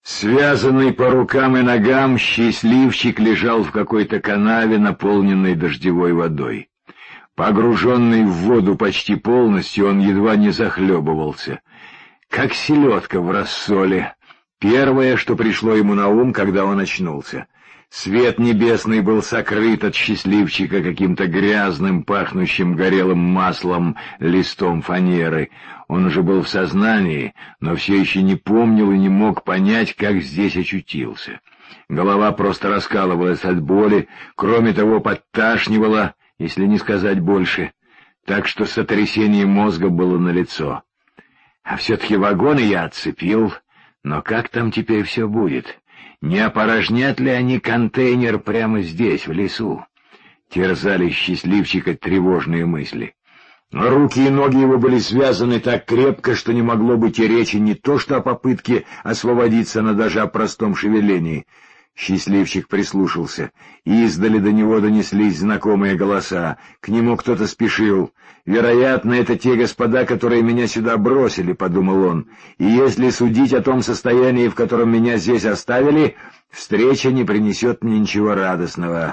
Связанный по рукам и ногам, счастливчик лежал в какой-то канаве, наполненной дождевой водой. Погруженный в воду почти полностью, он едва не захлебывался. Как селедка в рассоле. Первое, что пришло ему на ум, когда он очнулся. Свет небесный был сокрыт от счастливчика каким-то грязным, пахнущим горелым маслом листом фанеры. Он уже был в сознании, но все еще не помнил и не мог понять, как здесь очутился. Голова просто раскалывалась от боли, кроме того подташнивала, если не сказать больше, так что сотрясение мозга было налицо. А все-таки вагоны я отцепил, но как там теперь все будет? Не опорожнят ли они контейнер прямо здесь, в лесу? Терзали счастливчика тревожные мысли. Руки и ноги его были связаны так крепко, что не могло быть и речи не то что о попытке освободиться, но даже о простом шевелении. Счастливчик прислушался, и издали до него донеслись знакомые голоса. К нему кто-то спешил. «Вероятно, это те господа, которые меня сюда бросили», — подумал он. «И если судить о том состоянии, в котором меня здесь оставили, встреча не принесет мне ничего радостного».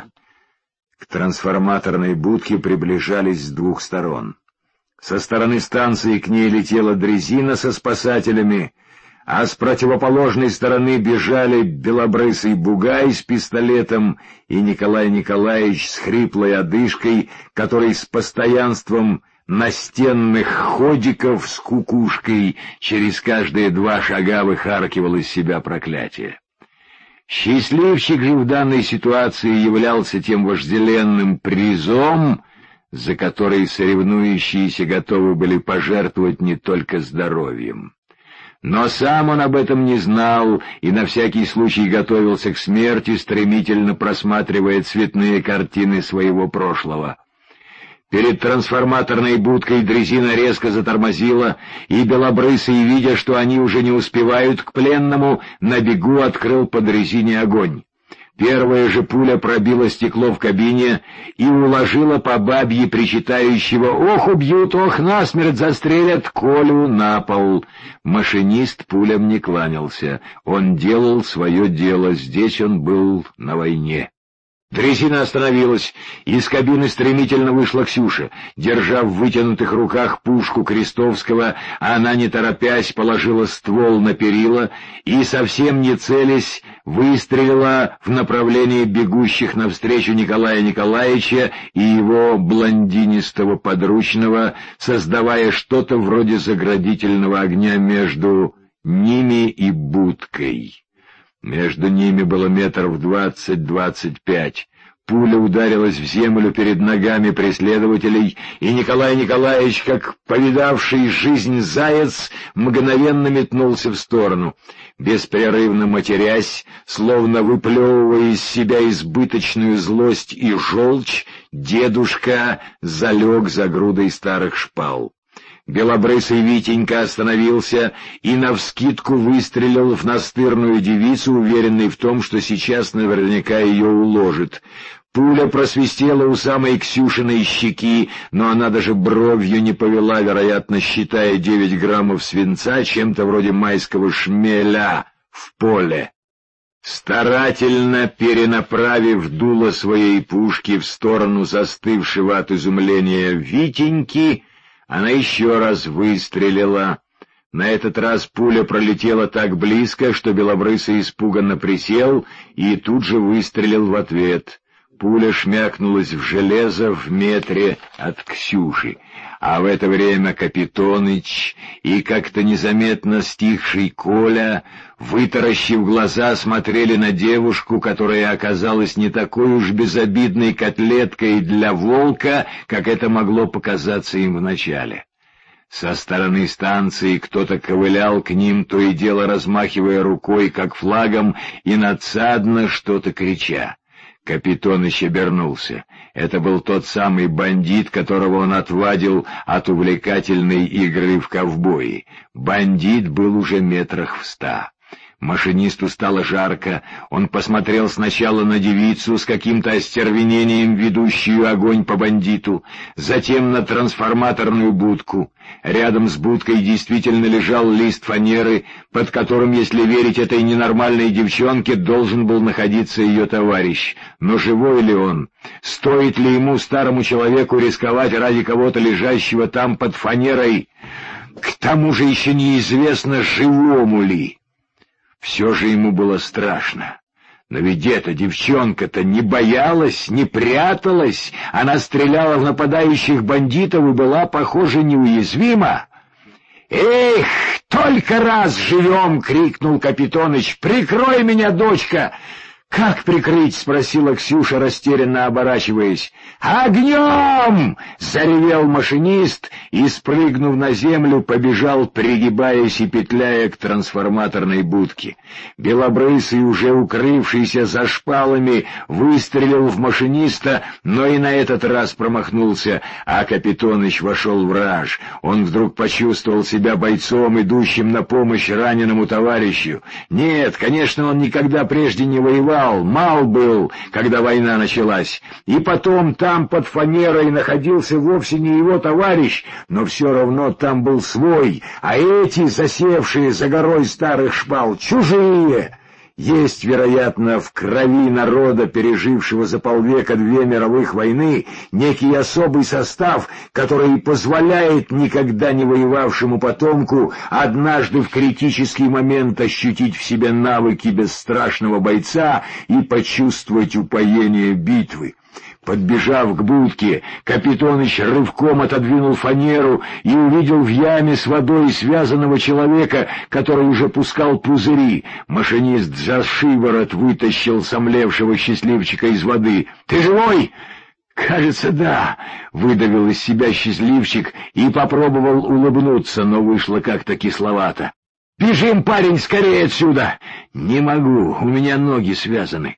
К трансформаторной будке приближались с двух сторон. Со стороны станции к ней летела дрезина со спасателями, а с противоположной стороны бежали белобрысый бугай с пистолетом и Николай Николаевич с хриплой одышкой, который с постоянством настенных ходиков с кукушкой через каждые 2 шага выхаркивал из себя проклятие. Счастливчик же в данной ситуации являлся тем вожделенным призом, за который соревнующиеся готовы были пожертвовать не только здоровьем. Но сам он об этом не знал и на всякий случай готовился к смерти, стремительно просматривая цветные картины своего прошлого. Перед трансформаторной будкой дрезина резко затормозила, и белобрысый, видя, что они уже не успевают к пленному, на бегу открыл по дрезине огонь. Первая же пуля пробила стекло в кабине и уложила по бабье причитающего «Ох, убьют, ох, насмерть застрелят!» Колю на пол. Машинист пулям не кланялся. Он делал свое дело, здесь он был на войне. Дрезина остановилась, из кабины стремительно вышла Ксюша. Держа в вытянутых руках пушку Крестовского, она, не торопясь, положила ствол на перила и, совсем не целясь, выстрелила в направлении бегущих навстречу Николая Николаевича и его блондинистого подручного, создавая что-то вроде заградительного огня между ними и будкой. Между ними было метров 20-25. Пуля ударилась в землю перед ногами преследователей, и Николай Николаевич, как повидавший жизнь заяц, мгновенно метнулся в сторону. Беспрерывно матерясь, словно выплевывая из себя избыточную злость и желчь, дедушка залег за грудой старых шпал. Белобрысый Витенька остановился и навскидку выстрелил в настырную девицу, уверенный в том, что сейчас наверняка ее уложит. Пуля просвистела у самой Ксюшиной щеки, но она даже бровью не повела, вероятно, считая 9 граммов свинца чем-то вроде майского шмеля в поле. Старательно перенаправив дуло своей пушки в сторону застывшего от изумления Витеньки, она еще раз выстрелила. На этот раз пуля пролетела так близко, что белобрысый испуганно присел и тут же выстрелил в ответ. Пуля шмякнулась в железо в метре от Ксюши, а в это время Капитоныч и как-то незаметно стихший Коля, вытаращив глаза, смотрели на девушку, которая оказалась не такой уж безобидной котлеткой для волка, как это могло показаться им вначале. Со стороны станции кто-то ковылял к ним, то и дело размахивая рукой, как флагом, и надсадно что-то крича. Капитоныч обернулся. Это был тот самый бандит, которого он отвадил от увлекательной игры в ковбои. Бандит был уже метрах в 100. Машинисту стало жарко. Он посмотрел сначала на девицу с каким-то остервенением, ведущую огонь по бандиту, затем на трансформаторную будку. Рядом с будкой действительно лежал лист фанеры, под которым, если верить этой ненормальной девчонке, должен был находиться ее товарищ. Но живой ли он? Стоит ли ему, старому человеку, рисковать ради кого-то, лежащего там под фанерой? К тому же еще неизвестно, живому ли. Все же ему было страшно. Но ведь эта девчонка-то не боялась, не пряталась. Она стреляла в нападающих бандитов и была, похоже, неуязвима. «Эх, только раз живем!» — крикнул Капитоныч. «Прикрой меня, дочка!» «Как прикрыть?» — спросила Ксюша, растерянно оборачиваясь. «Огнем!» — заревел машинист и, спрыгнув на землю, побежал, пригибаясь и петляя к трансформаторной будке. Белобрысый, уже укрывшийся за шпалами, выстрелил в машиниста, но и на этот раз промахнулся, а Капитоныч вошел в раж. Он вдруг почувствовал себя бойцом, идущим на помощь раненому товарищу. Нет, конечно, он никогда прежде не воевал, мал был, когда война началась. И потом там под фанерой находился вовсе не его товарищ, но все равно там был свой, а эти, засевшие за горой старых шпал, чужие. Есть, вероятно, в крови народа, пережившего за полвека 2 мировых войны, некий особый состав, который позволяет никогда не воевавшему потомку однажды в критический момент ощутить в себе навыки бесстрашного бойца и почувствовать упоение битвы. Подбежав к будке, Капитоныч рывком отодвинул фанеру и увидел в яме с водой связанного человека, который уже пускал пузыри. Машинист за шиворот вытащил сомлевшего счастливчика из воды. «Ты живой?» «Кажется, да», — выдавил из себя счастливчик и попробовал улыбнуться, но вышло как-то кисловато. «Бежим, парень, скорее отсюда!» «Не могу, у меня ноги связаны».